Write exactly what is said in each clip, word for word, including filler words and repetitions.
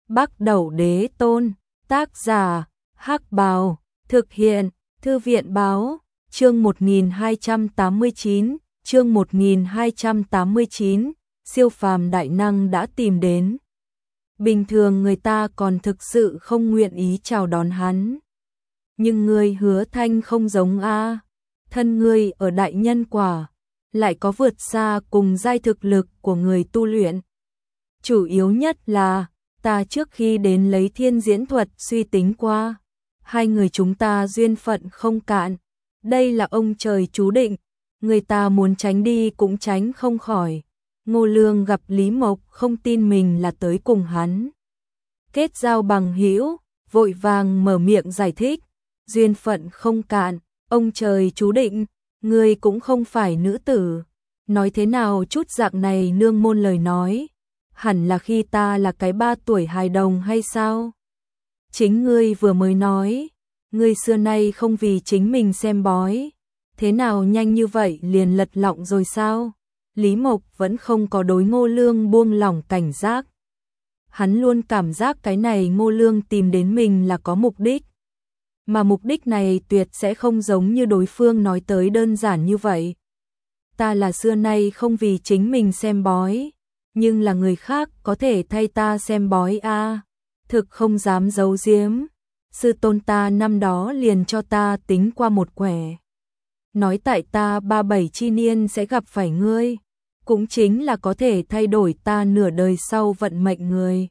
Bắc Đẩu Đế Tôn, tác giả, Hắc Bào, thực hiện, Thư viện báo, chương một nghìn hai trăm tám mươi chín, chương một nghìn hai trăm tám mươi chín, siêu phàm đại năng đã tìm đến. Bình thường người ta còn thực sự không nguyện ý chào đón hắn. Nhưng ngươi Hứa Thanh không giống a, thân ngươi ở đại nhân quả, lại có vượt xa cùng giai thực lực của người tu luyện. Chủ yếu nhất là, ta trước khi đến lấy thiên diễn thuật suy tính qua, hai người chúng ta duyên phận không cạn, đây là ông trời chú định, người ta muốn tránh đi cũng tránh không khỏi. Ngô Lương gặp Lý Mộc không tin mình là tới cùng hắn kết giao bằng hữu, vội vàng mở miệng giải thích, duyên phận không cạn, ông trời chú định, ngươi cũng không phải nữ tử, nói thế nào chút dạng này nương môn lời nói, hẳn là khi ta là cái ba tuổi hài đồng hay sao? Chính ngươi vừa mới nói, ngươi xưa nay không vì chính mình xem bói, thế nào nhanh như vậy liền lật lọng rồi sao? Lý Mộc vẫn không có đối Ngô Lương buông lỏng cảnh giác. Hắn luôn cảm giác cái này Ngô Lương tìm đến mình là có mục đích. Mà mục đích này tuyệt sẽ không giống như đối phương nói tới đơn giản như vậy. Ta là xưa nay không vì chính mình xem bói, nhưng là người khác có thể thay ta xem bói a, à, thực không dám giấu giếm. Sư tôn ta năm đó liền cho ta tính qua một quẻ. Nói tại ta ba bảy chi niên sẽ gặp phải ngươi, cũng chính là có thể thay đổi ta nửa đời sau vận mệnh người.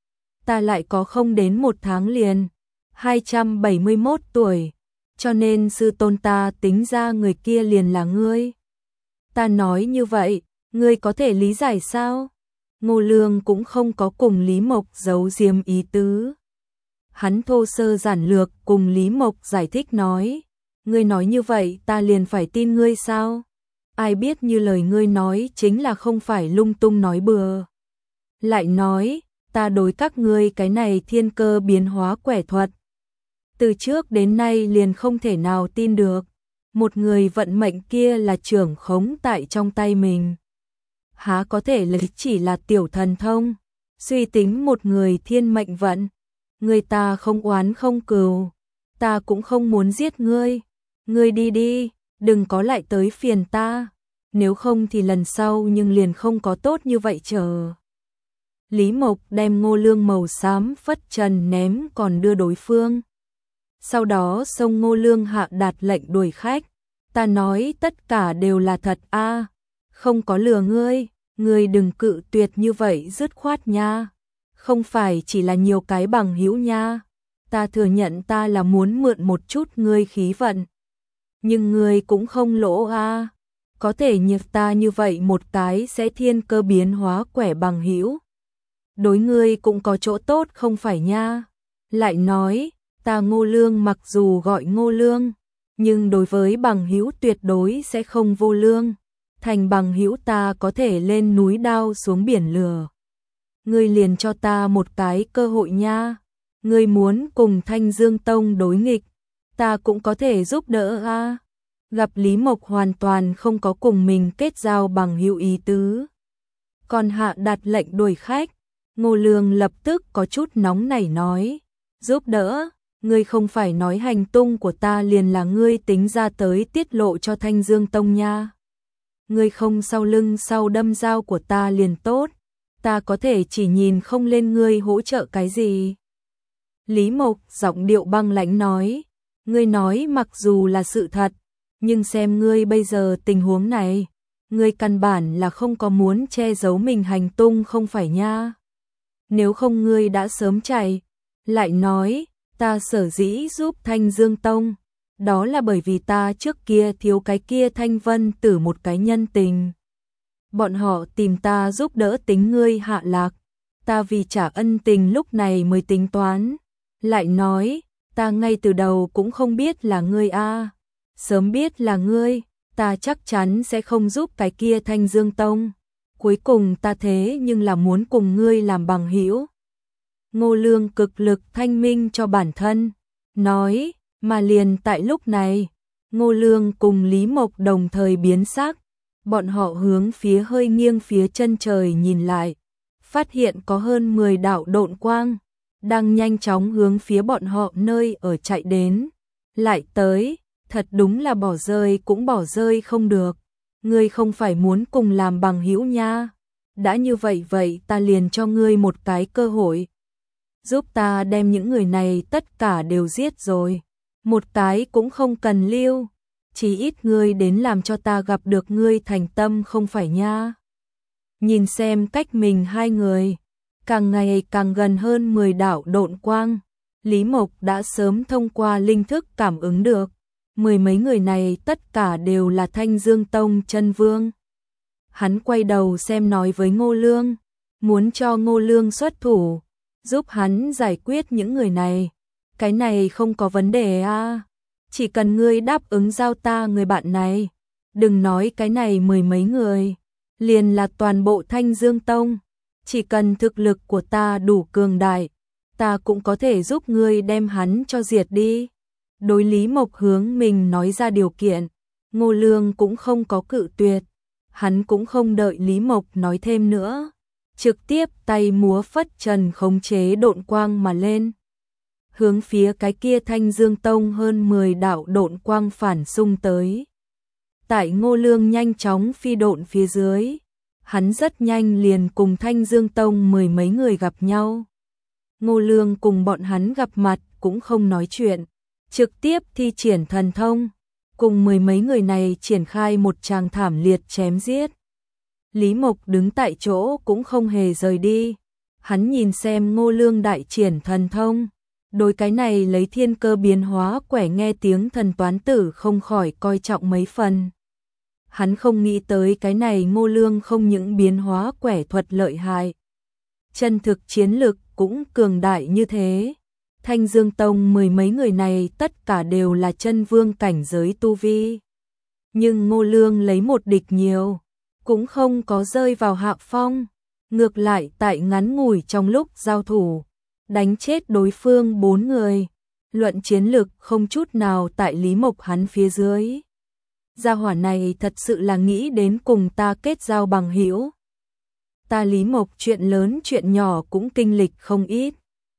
Ta lại có không đến một tháng liền, hai trăm bảy mươi mốt tuổi, cho nên sư tôn ta tính ra người kia liền là ngươi. Ta nói như vậy, ngươi có thể lý giải sao? Ngô Lương cũng không có cùng Lý Mộc giấu giếm ý tứ. Hắn thô sơ giản lược cùng Lý Mộc giải thích nói, ngươi nói như vậy ta liền phải tin ngươi sao? Ai biết như lời ngươi nói chính là không phải lung tung nói bừa. Lại nói, ta đối các ngươi cái này thiên cơ biến hóa quẻ thuật, từ trước đến nay liền không thể nào tin được. Một người vận mệnh kia là trưởng khống tại trong tay mình. Há có thể lấy chỉ là tiểu thần thông, suy tính một người thiên mệnh vận. Người ta không oán không cừu, ta cũng không muốn giết ngươi. Ngươi đi đi, đừng có lại tới phiền ta, nếu không thì lần sau nhưng liền không có tốt như vậy chờ. Lý Mộc đem Ngô Lương màu xám phất trần ném còn đưa đối phương. Sau đó xông Ngô Lương hạ đạt lệnh đuổi khách. Ta nói tất cả đều là thật a, à, không có lừa ngươi, ngươi đừng cự tuyệt như vậy dứt khoát nha. Không phải chỉ là nhiều cái bằng hữu nha. Ta thừa nhận ta là muốn mượn một chút ngươi khí vận. Nhưng ngươi cũng không lỗ a, à. Có thể như ta như vậy một cái sẽ thiên cơ biến hóa quẻ bằng hữu. Đối ngươi cũng có chỗ tốt không phải nha. Lại nói, ta Ngô Lương mặc dù gọi Ngô Lương, nhưng đối với bằng hữu tuyệt đối sẽ không vô lương. Thành bằng hữu ta có thể lên núi đao xuống biển lửa. Ngươi liền cho ta một cái cơ hội nha. Ngươi muốn cùng Thanh Dương Tông đối nghịch, ta cũng có thể giúp đỡ a. À. Gặp Lý Mộc hoàn toàn không có cùng mình kết giao bằng hữu ý tứ, còn hạ đạt lệnh đuổi khách. Ngô Lương lập tức có chút nóng nảy nói, giúp đỡ, ngươi không phải nói hành tung của ta liền là ngươi tính ra tới tiết lộ cho Thanh Dương Tông nha. Ngươi không sau lưng sau đâm dao của ta liền tốt, ta có thể chỉ nhìn không lên ngươi hỗ trợ cái gì. Lý Mộc giọng điệu băng lãnh nói, ngươi nói mặc dù là sự thật, nhưng xem ngươi bây giờ tình huống này, ngươi căn bản là không có muốn che giấu mình hành tung không phải nha. Nếu không ngươi đã sớm chạy. Lại nói, ta sở dĩ giúp Thanh Dương Tông, đó là bởi vì ta trước kia thiếu cái kia Thanh Vân Tử một cái nhân tình. Bọn họ tìm ta giúp đỡ tính ngươi hạ lạc, ta vì trả ân tình lúc này mới tính toán. Lại nói, ta ngay từ đầu cũng không biết là ngươi a, à. Sớm biết là ngươi, ta chắc chắn sẽ không giúp cái kia Thanh Dương Tông. Cuối cùng ta thế nhưng là muốn cùng ngươi làm bằng hữu. Ngô Lương cực lực thanh minh cho bản thân, nói, mà liền tại lúc này, Ngô Lương cùng Lý Mộc đồng thời biến sắc, bọn họ hướng phía hơi nghiêng phía chân trời nhìn lại, phát hiện có hơn mười đạo độn quang đang nhanh chóng hướng phía bọn họ nơi ở chạy đến. Lại tới, thật đúng là bỏ rơi cũng bỏ rơi không được. Ngươi không phải muốn cùng làm bằng hữu nha. Đã như vậy vậy ta liền cho ngươi một cái cơ hội. Giúp ta đem những người này tất cả đều giết rồi. Một cái cũng không cần lưu. Chỉ ít ngươi đến làm cho ta gặp được ngươi thành tâm không phải nha. Nhìn xem cách mình hai người, càng ngày càng gần hơn mười đạo độn quang. Lý Mộc đã sớm thông qua linh thức cảm ứng được. Mười mấy người này tất cả đều là Thanh Dương Tông chân vương. Hắn quay đầu xem nói với Ngô Lương, muốn cho Ngô Lương xuất thủ, giúp hắn giải quyết những người này. Cái này không có vấn đề à, chỉ cần ngươi đáp ứng giao ta người bạn này. Đừng nói cái này mười mấy người, liền là toàn bộ Thanh Dương Tông. Chỉ cần thực lực của ta đủ cường đại, ta cũng có thể giúp ngươi đem hắn cho diệt đi. Đối Lý Mộc hướng mình nói ra điều kiện, Ngô Lương cũng không có cự tuyệt. Hắn cũng không đợi Lý Mộc nói thêm nữa, trực tiếp tay múa phất trần khống chế độn quang mà lên. Hướng phía cái kia Thanh Dương Tông hơn mười đạo độn quang phản xung tới. Tại Ngô Lương nhanh chóng phi độn phía dưới, hắn rất nhanh liền cùng Thanh Dương Tông mười mấy người gặp nhau. Ngô Lương cùng bọn hắn gặp mặt cũng không nói chuyện, trực tiếp thi triển thần thông, cùng mười mấy người này triển khai một tràng thảm liệt chém giết. Lý Mộc đứng tại chỗ cũng không hề rời đi, hắn nhìn xem Ngô Lương đại triển thần thông, đối cái này lấy thiên cơ biến hóa quẻ nghe tiếng thần toán tử không khỏi coi trọng mấy phần. Hắn không nghĩ tới cái này Ngô Lương không những biến hóa quẻ thuật lợi hại, chân thực chiến lực cũng cường đại như thế. Thanh Dương Tông mười mấy người này tất cả đều là chân vương cảnh giới tu vi. Nhưng Ngô Lương lấy một địch nhiều, cũng không có rơi vào hạ phong. Ngược lại tại ngắn ngủi trong lúc giao thủ, đánh chết đối phương bốn người. Luận chiến lực không chút nào tại Lý Mộc hắn phía dưới. Gia hỏa này thật sự là nghĩ đến cùng ta kết giao bằng hữu. Ta Lý Mộc chuyện lớn chuyện nhỏ cũng kinh lịch không ít.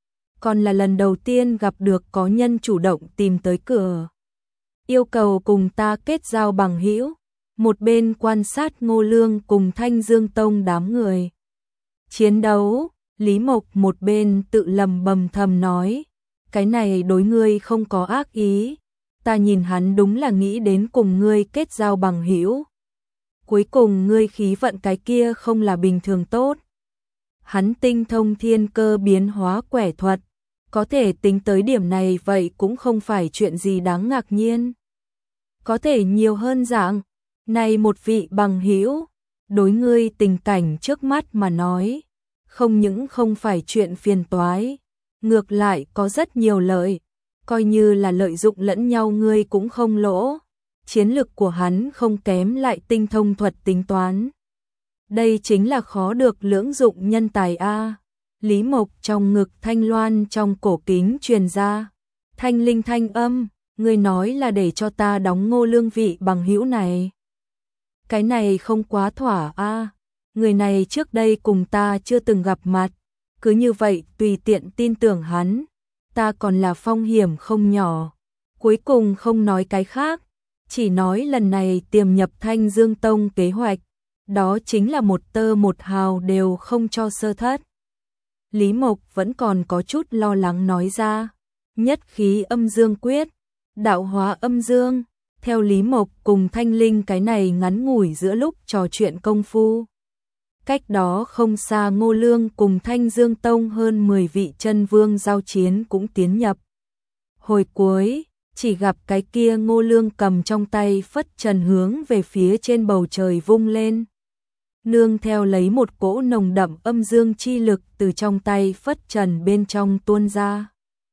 Còn là lần đầu tiên gặp được có nhân chủ động tìm tới cửa, yêu cầu cùng ta kết giao bằng hữu. Một bên quan sát Ngô Lương cùng Thanh Dương Tông đám người chiến đấu, Lý Mộc một bên tự lầm bầm thầm nói, cái này đối ngươi không có ác ý, ta nhìn hắn đúng là nghĩ đến cùng ngươi kết giao bằng hữu. Cuối cùng ngươi khí vận cái kia không là bình thường tốt. Hắn tinh thông thiên cơ biến hóa quẻ thuật, có thể tính tới điểm này vậy cũng không phải chuyện gì đáng ngạc nhiên. Có thể nhiều hơn dạng, này một vị bằng hữu, đối ngươi tình cảnh trước mắt mà nói, không những không phải chuyện phiền toái, ngược lại có rất nhiều lợi, coi như là lợi dụng lẫn nhau ngươi cũng không lỗ. Chiến lực của hắn không kém lại tinh thông thuật tính toán. Đây chính là khó được lưỡng dụng nhân tài a. Lý Mộc trong ngực thanh loan trong cổ kính truyền ra, thanh linh thanh âm, ngươi nói là để cho ta đóng Ngô Lương vị bằng hữu này. Cái này không quá thỏa a, người này trước đây cùng ta chưa từng gặp mặt, cứ như vậy tùy tiện tin tưởng hắn, ta còn là phong hiểm không nhỏ. Cuối cùng không nói cái khác, chỉ nói lần này tiềm nhập Thanh Dương Tông kế hoạch, đó chính là một tơ một hào đều không cho sơ thất. Lý Mộc vẫn còn có chút lo lắng nói ra, nhất khí âm dương quyết, đạo hóa âm dương. Theo Lý Mộc cùng Thanh Linh cái này ngắn ngủi giữa lúc trò chuyện công phu, cách đó không xa Ngô Lương cùng Thanh Dương Tông hơn mười vị chân vương giao chiến cũng tiến nhập. Hồi cuối, chỉ gặp cái kia Ngô Lương cầm trong tay phất trần hướng về phía trên bầu trời vung lên. Nương theo lấy một cỗ nồng đậm âm dương chi lực từ trong tay phất trần bên trong tuôn ra.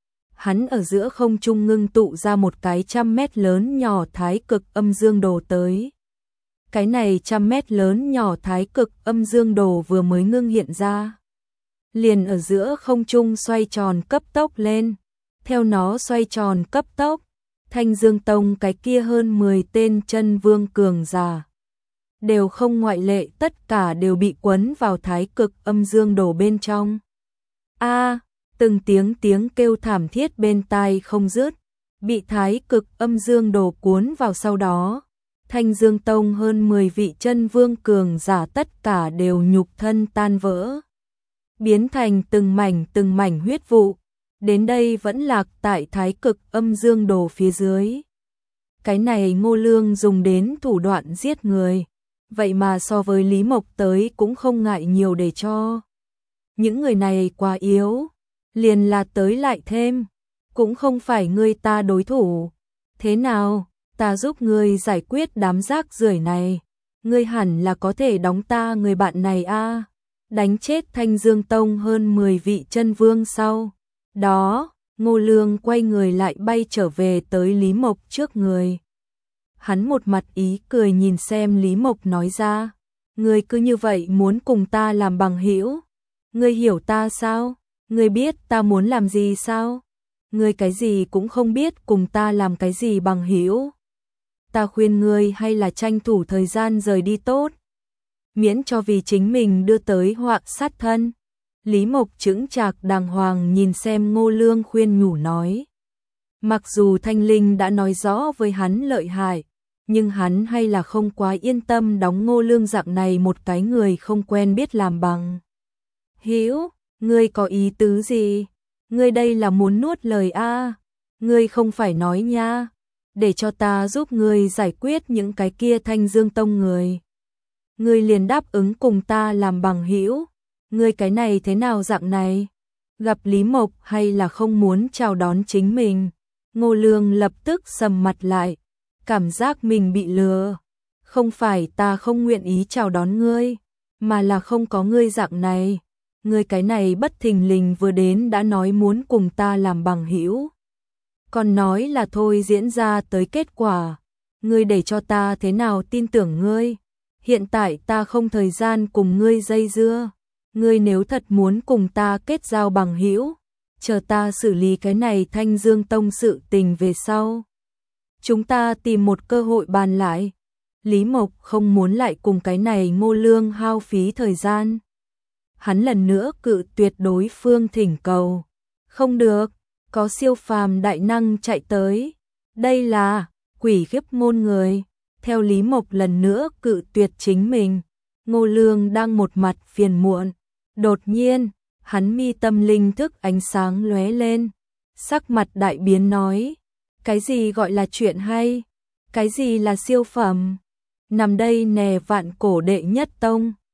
Hắn ở giữa không trung ngưng tụ ra một cái trăm mét lớn nhỏ thái cực âm dương đồ tới. Cái này trăm mét lớn nhỏ thái cực âm dương đồ vừa mới ngưng hiện ra, liền ở giữa không trung xoay tròn cấp tốc lên. Theo nó xoay tròn cấp tốc, Thanh Dương Tông cái kia hơn mười tên chân vương cường giả, đều không ngoại lệ, tất cả đều bị quấn vào thái cực âm dương đồ bên trong. A, Từng tiếng tiếng kêu thảm thiết bên tai không dứt, bị thái cực âm dương đồ cuốn vào sau đó. Thanh Dương Tông hơn mười vị chân vương cường giả tất cả đều nhục thân tan vỡ, biến thành từng mảnh từng mảnh huyết vụ, đến đây vẫn lạc tại thái cực âm dương đồ phía dưới. Cái này Ngô Lương dùng đến thủ đoạn giết người, vậy mà so với Lý Mộc tới cũng không ngại nhiều để cho. Những người này quá yếu, liền là tới lại thêm, cũng không phải ngươi ta đối thủ. Thế nào, ta giúp ngươi giải quyết đám rác rưởi này, ngươi hẳn là có thể đóng ta người bạn này a. Đánh chết Thanh Dương Tông hơn mười vị chân vương sau đó, Ngô Lương quay người lại bay trở về tới Lý Mộc trước người. Hắn một mặt ý cười nhìn xem Lý Mộc nói ra, ngươi cứ như vậy muốn cùng ta làm bằng hữu? Ngươi hiểu ta sao? Ngươi biết ta muốn làm gì sao? Ngươi cái gì cũng không biết, cùng ta làm cái gì bằng hữu? Ta khuyên ngươi hay là tranh thủ thời gian rời đi tốt, miễn cho vì chính mình đưa tới họa sát thân. Lý Mộc chững chạc đàng hoàng nhìn xem Ngô Lương khuyên nhủ nói. Mặc dù Thanh Linh đã nói rõ với hắn lợi hại, nhưng hắn hay là không quá yên tâm đóng Ngô Lương dạng này một cái người không quen biết làm bằng hữu. Ngươi có ý tứ gì? Ngươi đây là muốn nuốt lời a? Ngươi không phải nói nha, để cho ta giúp ngươi giải quyết những cái kia Thanh Dương Tông người. Ngươi liền đáp ứng cùng ta làm bằng hữu. Ngươi cái này thế nào dạng này? Gặp Lý Mộc hay là không muốn chào đón chính mình? Ngô Lương lập tức sầm mặt lại, cảm giác mình bị lừa. Không phải ta không nguyện ý chào đón ngươi, mà là không có ngươi dạng này. Ngươi cái này bất thình lình vừa đến đã nói muốn cùng ta làm bằng hữu, còn nói là thôi diễn ra tới kết quả. Ngươi để cho ta thế nào tin tưởng ngươi? Hiện tại ta không thời gian cùng ngươi dây dưa. Ngươi nếu thật muốn cùng ta kết giao bằng hữu, chờ ta xử lý cái này Thanh Dương Tông sự tình về sau, chúng ta tìm một cơ hội bàn lại. Lý Mộc không muốn lại cùng cái này Ngô Lương hao phí thời gian. Hắn lần nữa cự tuyệt đối phương thỉnh cầu. Không được, có siêu phàm đại năng chạy tới. Đây là quỷ khiếp môn người. Theo Lý Mộc lần nữa cự tuyệt chính mình, Ngô Lương đang một mặt phiền muộn. Đột nhiên, hắn mi tâm linh thức ánh sáng lóe lên, sắc mặt đại biến nói, cái gì gọi là chuyện hay? Cái gì là siêu phẩm? Nằm đây nè vạn cổ đệ nhất tông.